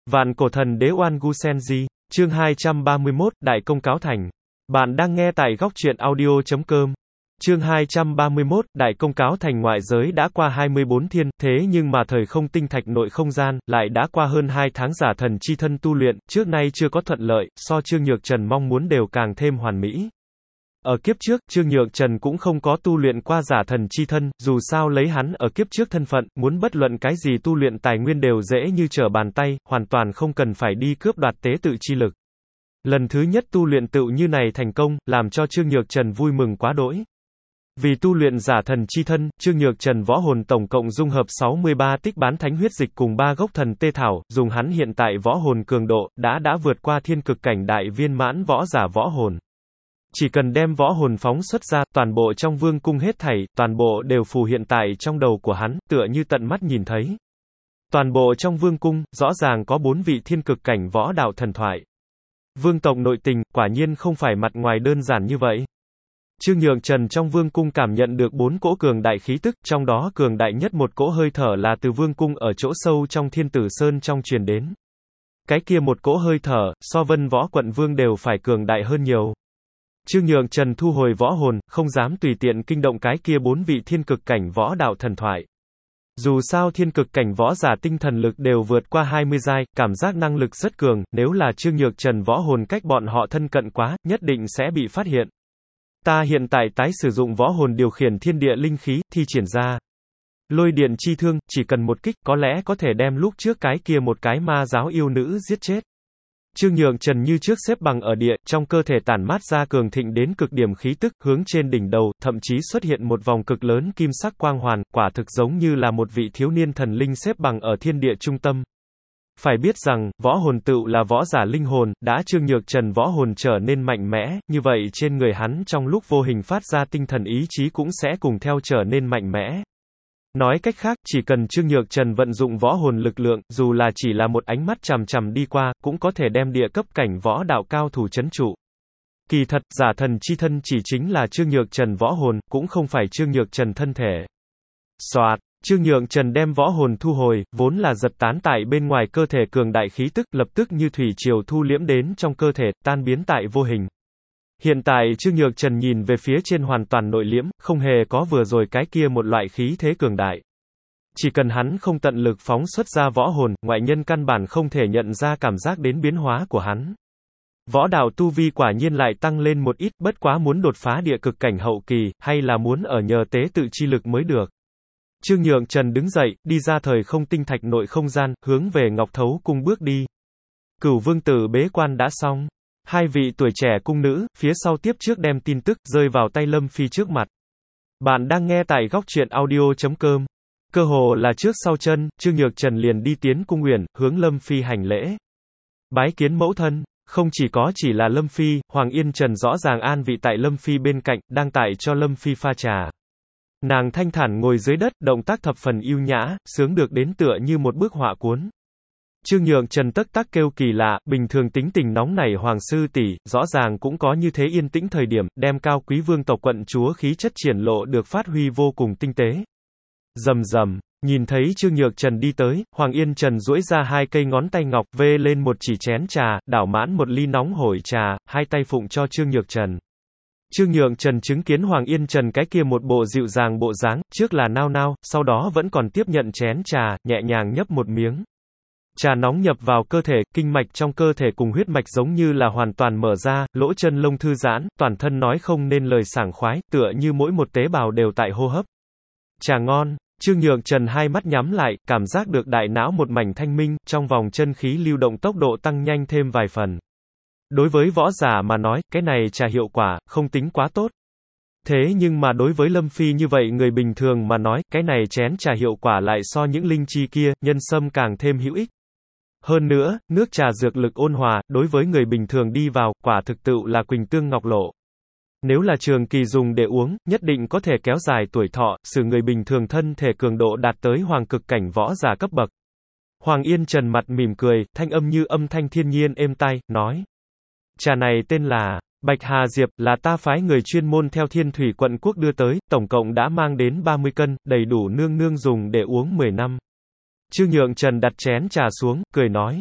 Vạn cổ thần đế Oan Gu Senji, chương 231, Đại công cáo thành. Bạn đang nghe tại góc truyện audio.com. Chương 231, Đại công cáo thành. Ngoại giới đã qua 24 thiên, thế nhưng mà thời không tinh thạch nội không gian, lại đã qua hơn 2 tháng giả thần chi thân tu luyện, trước nay chưa có thuận lợi, so Trương Nhược Trần mong muốn đều càng thêm hoàn mỹ. Ở kiếp trước, Trương Nhược Trần cũng không có tu luyện qua giả thần chi thân, dù sao lấy hắn ở kiếp trước thân phận, muốn bất luận cái gì tu luyện tài nguyên đều dễ như trở bàn tay, hoàn toàn không cần phải đi cướp đoạt tế tự chi lực. Lần thứ nhất tu luyện tựu như này thành công, làm cho Trương Nhược Trần vui mừng quá đỗi. Vì tu luyện giả thần chi thân, Trương Nhược Trần võ hồn tổng cộng dung hợp 63 tích bán thánh huyết dịch cùng 3 gốc thần tê thảo, dùng hắn hiện tại võ hồn cường độ, đã vượt qua thiên cực cảnh đại viên mãn võ giả võ hồn. Chỉ cần đem võ hồn phóng xuất ra, toàn bộ trong vương cung hết thảy, toàn bộ đều phù hiện tại trong đầu của hắn, tựa như tận mắt nhìn thấy. Toàn bộ trong vương cung, rõ ràng có 4 vị thiên cực cảnh võ đạo thần thoại. Vương tộc nội tình, quả nhiên không phải mặt ngoài đơn giản như vậy. Trương Nhược Trần trong vương cung cảm nhận được 4 cỗ cường đại khí tức, trong đó cường đại nhất một cỗ hơi thở là từ vương cung ở chỗ sâu trong Thiên Tử Sơn trong truyền đến. Cái kia một cỗ hơi thở, so Vân Võ quận vương đều phải cường đại hơn nhiều. Trương Nhược Trần thu hồi võ hồn, không dám tùy tiện kinh động cái kia 4 vị thiên cực cảnh võ đạo thần thoại. Dù sao thiên cực cảnh võ giả tinh thần lực đều vượt qua 20 giai, cảm giác năng lực rất cường, nếu là Trương Nhược Trần võ hồn cách bọn họ thân cận quá, nhất định sẽ bị phát hiện. Ta hiện tại tái sử dụng võ hồn điều khiển thiên địa linh khí, thi triển ra lôi điện chi thương, chỉ cần một kích, có lẽ có thể đem lúc trước cái kia một cái ma giáo yêu nữ giết chết. Trương Nhược Trần như trước xếp bằng ở địa, trong cơ thể tản mát ra cường thịnh đến cực điểm khí tức, hướng trên đỉnh đầu, thậm chí xuất hiện một vòng cực lớn kim sắc quang hoàn, quả thực giống như là một vị thiếu niên thần linh xếp bằng ở thiên địa trung tâm. Phải biết rằng, võ hồn tựu là võ giả linh hồn, đã Trương Nhược Trần võ hồn trở nên mạnh mẽ, như vậy trên người hắn trong lúc vô hình phát ra tinh thần ý chí cũng sẽ cùng theo trở nên mạnh mẽ. Nói cách khác, chỉ cần Trương Nhược Trần vận dụng võ hồn lực lượng, dù là chỉ là một ánh mắt chằm chằm đi qua, cũng có thể đem địa cấp cảnh võ đạo cao thủ trấn trụ. Kỳ thật, giả thần chi thân chỉ chính là Trương Nhược Trần võ hồn, cũng không phải Trương Nhược Trần thân thể. Soạt, Trương Nhược Trần đem võ hồn thu hồi, vốn là giật tán tại bên ngoài cơ thể cường đại khí tức, lập tức như thủy triều thu liễm đến trong cơ thể, tan biến tại vô hình. Hiện tại Trương Nhược Trần nhìn về phía trên hoàn toàn nội liễm, không hề có vừa rồi cái kia một loại khí thế cường đại. Chỉ cần hắn không tận lực phóng xuất ra võ hồn, ngoại nhân căn bản không thể nhận ra cảm giác đến biến hóa của hắn. Võ đạo tu vi quả nhiên lại tăng lên một ít, bất quá muốn đột phá địa cực cảnh hậu kỳ, hay là muốn ở nhờ tế tự chi lực mới được. Trương Nhược Trần đứng dậy, đi ra thời không tinh thạch nội không gian, hướng về Ngọc Thấu cung bước đi. Cửu vương tử bế quan đã xong. Hai vị tuổi trẻ cung nữ, phía sau tiếp trước đem tin tức, rơi vào tay Lâm Phi trước mặt. Bạn đang nghe tại góc truyện audio.com. Cơ hồ là trước sau chân, Trương Nhược Trần liền đi tiến cung uyển, hướng Lâm Phi hành lễ. Bái kiến mẫu thân, không chỉ là Lâm Phi, Hoàng Yên Trần rõ ràng an vị tại Lâm Phi bên cạnh, đang tại cho Lâm Phi pha trà. Nàng thanh thản ngồi dưới đất, động tác thập phần yêu nhã, sướng được đến tựa như một bức họa cuốn. Trương Nhược Trần tắc tắc kêu kỳ lạ, bình thường tính tình nóng nảy hoàng sư tỷ, rõ ràng cũng có như thế yên tĩnh thời điểm, đem cao quý vương tộc quận chúa khí chất triển lộ được phát huy vô cùng tinh tế. Rầm rầm, nhìn thấy Trương Nhược Trần đi tới, Hoàng Yên Trần duỗi ra 2 cây ngón tay ngọc, vê lên một chỉ chén trà, đảo mãn một ly nóng hổi trà, hai tay phụng cho Trương Nhược Trần. Trương Nhược Trần chứng kiến Hoàng Yên Trần cái kia một bộ dịu dàng bộ dáng, trước là nao nao, sau đó vẫn còn tiếp nhận chén trà, nhẹ nhàng nhấp một miếng. Trà nóng nhập vào cơ thể, kinh mạch trong cơ thể cùng huyết mạch giống như là hoàn toàn mở ra, lỗ chân lông thư giãn, toàn thân nói không nên lời sảng khoái, tựa như mỗi một tế bào đều tại hô hấp. Trà ngon, Trương Nhược Trần hai mắt nhắm lại, cảm giác được đại não một mảnh thanh minh, trong vòng chân khí lưu động tốc độ tăng nhanh thêm vài phần. Đối với võ giả mà nói, cái này trà hiệu quả, không tính quá tốt. Thế nhưng mà đối với Lâm Phi như vậy người bình thường mà nói, cái này chén trà hiệu quả lại so những linh chi kia, nhân sâm càng thêm hữu ích. Hơn nữa, nước trà dược lực ôn hòa, đối với người bình thường đi vào, quả thực tựu là quỳnh tương ngọc lộ. Nếu là trường kỳ dùng để uống, nhất định có thể kéo dài tuổi thọ, xử người bình thường thân thể cường độ đạt tới hoàng cực cảnh võ giả cấp bậc. Hoàng Yên Trần mặt mỉm cười, thanh âm như âm thanh thiên nhiên êm tai, nói. Trà này tên là Bạch Hà Diệp, là ta phái người chuyên môn theo Thiên Thủy quận quốc đưa tới, tổng cộng đã mang đến 30 cân, đầy đủ nương nương dùng để uống 10 năm. Trương Nhược Trần đặt chén trà xuống, cười nói.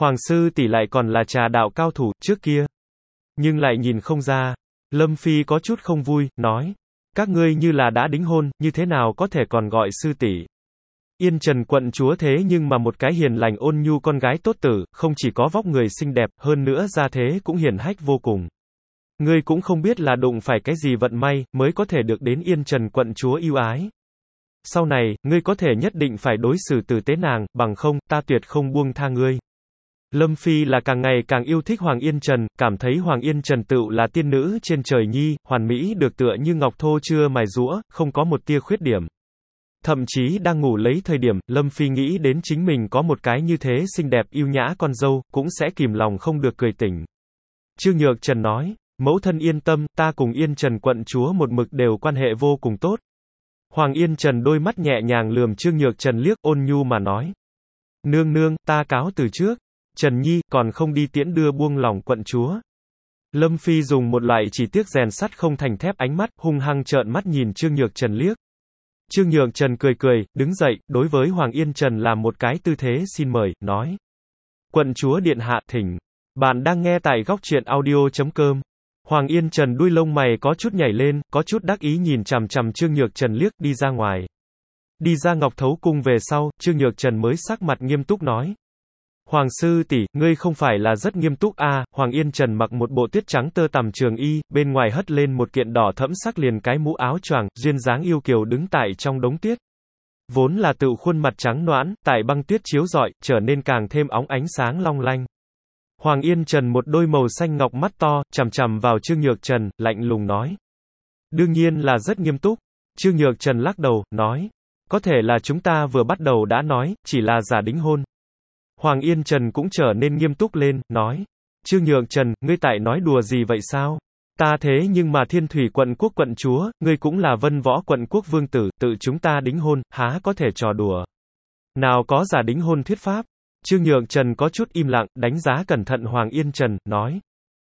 Hoàng sư tỷ lại còn là trà đạo cao thủ, trước kia. Nhưng lại nhìn không ra. Lâm Phi có chút không vui, nói. Các ngươi như là đã đính hôn, như thế nào có thể còn gọi sư tỷ? Yên Trần quận chúa thế nhưng mà một cái hiền lành ôn nhu con gái tốt tử, không chỉ có vóc người xinh đẹp, hơn nữa gia thế cũng hiển hách vô cùng. Ngươi cũng không biết là đụng phải cái gì vận may, mới có thể được đến Yên Trần quận chúa yêu ái. Sau này, ngươi có thể nhất định phải đối xử tử tế nàng, bằng không, ta tuyệt không buông tha ngươi. Lâm Phi là càng ngày càng yêu thích Hoàng Yên Trần, cảm thấy Hoàng Yên Trần tựu là tiên nữ trên trời nhi, hoàn mỹ được tựa như ngọc thô chưa mài rũa, không có một tia khuyết điểm. Thậm chí đang ngủ lấy thời điểm, Lâm Phi nghĩ đến chính mình có một cái như thế xinh đẹp yêu nhã con dâu, cũng sẽ kìm lòng không được cười tỉnh. Trương Nhược Trần nói, mẫu thân yên tâm, ta cùng Yên Trần quận chúa một mực đều quan hệ vô cùng tốt. Hoàng Yên Trần đôi mắt nhẹ nhàng lườm Trương Nhược Trần liếc, ôn nhu mà nói. Nương nương, ta cáo từ trước. Trần Nhi, còn không đi tiễn đưa buông lòng quận chúa. Lâm Phi dùng một loại chỉ tiếc rèn sắt không thành thép ánh mắt, hung hăng trợn mắt nhìn Trương Nhược Trần liếc. Trương Nhược Trần cười cười, đứng dậy, đối với Hoàng Yên Trần làm một cái tư thế xin mời, nói. Quận chúa điện hạ, thỉnh. Bạn đang nghe tại góc truyện audio.com. Hoàng Yên Trần đuôi lông mày có chút nhảy lên, có chút đắc ý nhìn chằm chằm Trương Nhược Trần liếc, đi ra ngoài. Đi ra Ngọc Thấu Cung về sau, Trương Nhược Trần mới sắc mặt nghiêm túc nói. Hoàng sư tỷ, ngươi không phải là rất nghiêm túc à? Hoàng Yên Trần mặc một bộ tuyết trắng tơ tằm trường y, bên ngoài hất lên một kiện đỏ thẫm sắc liền cái mũ áo choàng, duyên dáng yêu kiều đứng tại trong đống tuyết. Vốn là tựu khuôn mặt trắng nõn, tại băng tuyết chiếu rọi, trở nên càng thêm óng ánh sáng long lanh. Hoàng Yên Trần một đôi màu xanh ngọc mắt to, chằm chằm vào Trương Nhược Trần, lạnh lùng nói. Đương nhiên là rất nghiêm túc. Trương Nhược Trần lắc đầu, nói. Có thể là chúng ta vừa bắt đầu đã nói, chỉ là giả đính hôn. Hoàng Yên Trần cũng trở nên nghiêm túc lên, nói. Trương Nhược Trần, ngươi tại nói đùa gì vậy sao? Ta thế nhưng mà Thiên Thủy quận quốc quận chúa, ngươi cũng là Vân Võ quận quốc vương tử, tự chúng ta đính hôn, há có thể trò đùa. Nào có giả đính hôn thuyết pháp. Trương Nhược Trần có chút im lặng, đánh giá cẩn thận Hoàng Yên Trần, nói.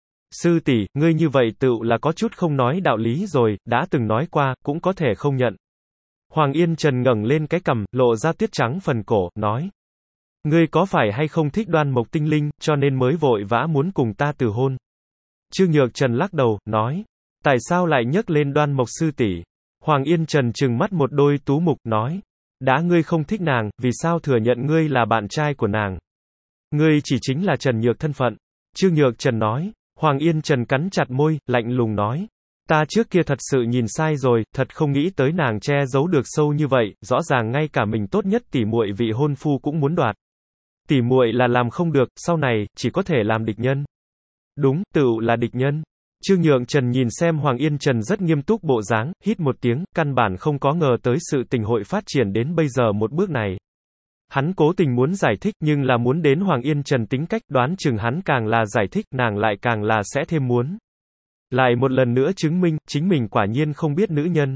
Sư tỷ, ngươi như vậy tựu là có chút không nói đạo lý rồi, đã từng nói qua, cũng có thể không nhận. Hoàng Yên Trần ngẩng lên cái cằm, lộ ra tuyết trắng phần cổ, nói. Ngươi có phải hay không thích Đoan Mộc tinh linh, cho nên mới vội vã muốn cùng ta từ hôn? Trương Nhược Trần lắc đầu, nói. Tại sao lại nhắc lên Đoan Mộc sư tỷ? Hoàng Yên Trần trừng mắt một đôi tú mục, nói. Đã ngươi không thích nàng, vì sao thừa nhận ngươi là bạn trai của nàng? Ngươi chỉ chính là Trần Nhược thân phận. Trương Nhược Trần nói. Hoàng Yên Trần cắn chặt môi, lạnh lùng nói. Ta trước kia thật sự nhìn sai rồi, thật không nghĩ tới nàng che giấu được sâu như vậy, rõ ràng ngay cả mình tốt nhất tỉ muội vị hôn phu cũng muốn đoạt. Tỉ muội là làm không được, sau này, chỉ có thể làm địch nhân. Đúng, tựu là địch nhân. Trương Nhượng Trần nhìn xem Hoàng Yên Trần rất nghiêm túc bộ dáng, hít một tiếng, căn bản không có ngờ tới sự tình hội phát triển đến bây giờ một bước này. Hắn cố tình muốn giải thích nhưng là muốn đến Hoàng Yên Trần tính cách, đoán chừng hắn càng là giải thích, nàng lại càng là sẽ thêm muốn. Lại một lần nữa chứng minh, chính mình quả nhiên không biết nữ nhân.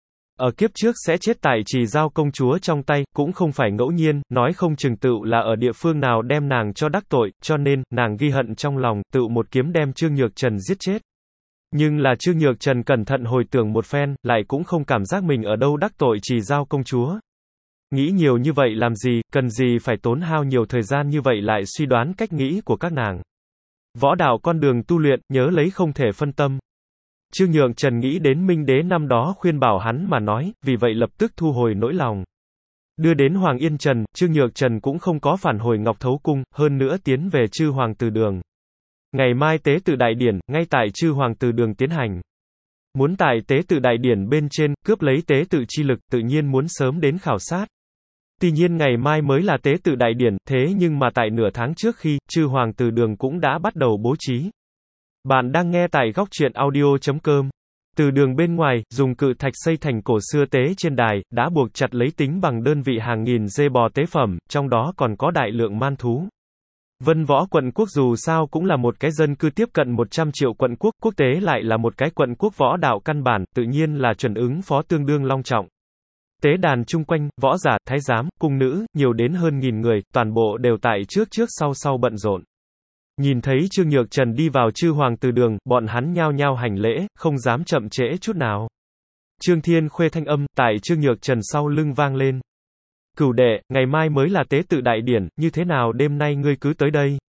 Ở kiếp trước sẽ chết tại Trì Giao công chúa trong tay, cũng không phải ngẫu nhiên, nói không chừng tựu là ở địa phương nào đem nàng cho đắc tội, cho nên, nàng ghi hận trong lòng, tựu một kiếm đem Trương Nhược Trần giết chết. Nhưng là Trương Nhược Trần cẩn thận hồi tưởng một phen, lại cũng không cảm giác mình ở đâu đắc tội Trì Giao công chúa. Nghĩ nhiều như vậy làm gì, cần gì phải tốn hao nhiều thời gian như vậy lại suy đoán cách nghĩ của các nàng. Võ đạo con đường tu luyện, nhớ lấy không thể phân tâm. Trương Nhượng Trần nghĩ đến Minh Đế năm đó khuyên bảo hắn mà nói, vì vậy lập tức thu hồi nỗi lòng. Đưa đến Hoàng Yên Trần, Trương Nhượng Trần cũng không có phản hồi Ngọc Thấu Cung, hơn nữa tiến về Chư Hoàng Từ Đường. Ngày mai tế tự đại điển, ngay tại Chư Hoàng Từ Đường tiến hành. Muốn tại tế tự đại điển bên trên, cướp lấy tế tự chi lực, tự nhiên muốn sớm đến khảo sát. Tuy nhiên ngày mai mới là tế tự đại điển, thế nhưng mà tại nửa tháng trước khi, Chư Hoàng Từ Đường cũng đã bắt đầu bố trí. Bạn đang nghe tại góc truyện audio.com. Từ đường bên ngoài, dùng cự thạch xây thành cổ xưa tế trên đài, đã buộc chặt lấy tính bằng đơn vị hàng nghìn dê bò tế phẩm, trong đó còn có đại lượng man thú. Vân Võ quận quốc dù sao cũng là một cái dân cư tiếp cận 100 triệu quận quốc, quốc tế lại là một cái quận quốc võ đạo căn bản, tự nhiên là chuẩn ứng phó tương đương long trọng. Tế đàn chung quanh, võ giả, thái giám, cung nữ, nhiều đến hơn 1000 người, toàn bộ đều tại trước sau bận rộn. Nhìn thấy Trương Nhược Trần đi vào Chư Hoàng Từ Đường, bọn hắn nhao nhao hành lễ, không dám chậm trễ chút nào. Trương Thiên Khuê thanh âm, tại Trương Nhược Trần sau lưng vang lên. Cửu đệ, ngày mai mới là tế tự đại điển, như thế nào đêm nay ngươi cứ tới đây?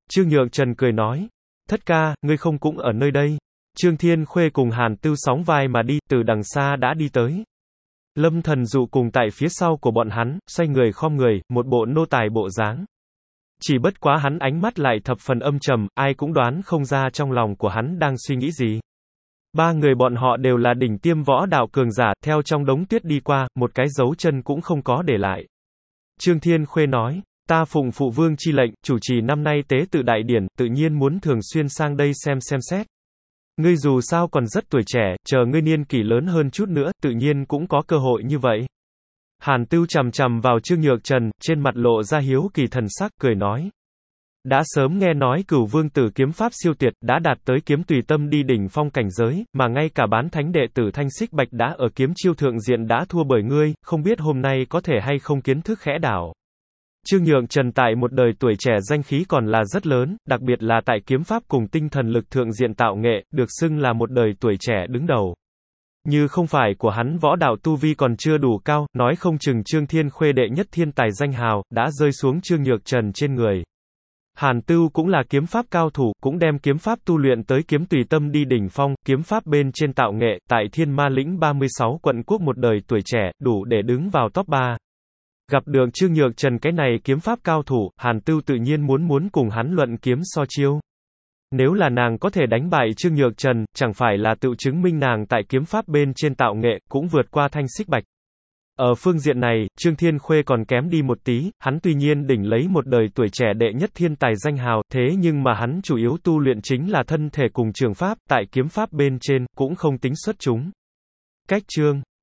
Trương Nhượng Trần cười nói. Thất ca, ngươi không cũng ở nơi đây. Trương Thiên Khuê cùng Hàn Tưu sóng vai mà đi, từ đằng xa đã đi tới. Lâm Thần Dụ cùng tại phía sau của bọn hắn, xoay người khom người, một bộ nô tài bộ dáng. Chỉ bất quá hắn ánh mắt lại thập phần âm trầm, ai cũng đoán không ra trong lòng của hắn đang suy nghĩ gì. Ba người bọn họ đều là đỉnh tiêm võ đạo cường giả, theo trong đống tuyết đi qua, một cái dấu chân cũng không có để lại. Trương Thiên Khuê nói, ta phụng phụ vương chi lệnh, chủ trì năm nay tế tự đại điển, tự nhiên muốn thường xuyên sang đây xem xét. Ngươi dù sao còn rất tuổi trẻ, chờ ngươi niên kỷ lớn hơn chút nữa, tự nhiên cũng có cơ hội như vậy. Hàn Tưu chằm chằm vào Trương Nhược Trần, trên mặt lộ ra hiếu kỳ thần sắc, cười nói. Đã sớm nghe nói Cửu Vương tử kiếm pháp siêu tuyệt, đã đạt tới kiếm tùy tâm đi đỉnh phong cảnh giới, mà ngay cả bán thánh đệ tử Thanh Xích Bạch đã ở kiếm chiêu thượng diện đã thua bởi ngươi, không biết hôm nay có thể hay không kiến thức khẽ đảo. Trương Nhượng Trần tại một đời tuổi trẻ danh khí còn là rất lớn, đặc biệt là tại kiếm pháp cùng tinh thần lực thượng diện tạo nghệ, được xưng là một đời tuổi trẻ đứng đầu. Như không phải của hắn võ đạo tu vi còn chưa đủ cao, nói không chừng Trương Thiên Khuê đệ nhất thiên tài danh hào, đã rơi xuống Trương Nhược Trần trên người. Hàn Tưu cũng là kiếm pháp cao thủ, cũng đem kiếm pháp tu luyện tới kiếm tùy tâm đi đỉnh phong, kiếm pháp bên trên tạo nghệ, tại Thiên Ma lĩnh 36 quận quốc một đời tuổi trẻ, đủ để đứng vào top 3. Gặp được Trương Nhược Trần cái này kiếm pháp cao thủ, Hàn Tưu tự nhiên muốn cùng hắn luận kiếm so chiêu. Nếu là nàng có thể đánh bại Trương Nhược Trần, chẳng phải là tự chứng minh nàng tại kiếm pháp bên trên tạo nghệ, cũng vượt qua Thanh Xích Bạch. Ở phương diện này, Trương Thiên Khuê còn kém đi một tí, hắn tuy nhiên đỉnh lấy một đời tuổi trẻ đệ nhất thiên tài danh hào, thế nhưng mà hắn chủ yếu tu luyện chính là thân thể cùng trường pháp, tại kiếm pháp bên trên, cũng không tính xuất chúng. Cách chương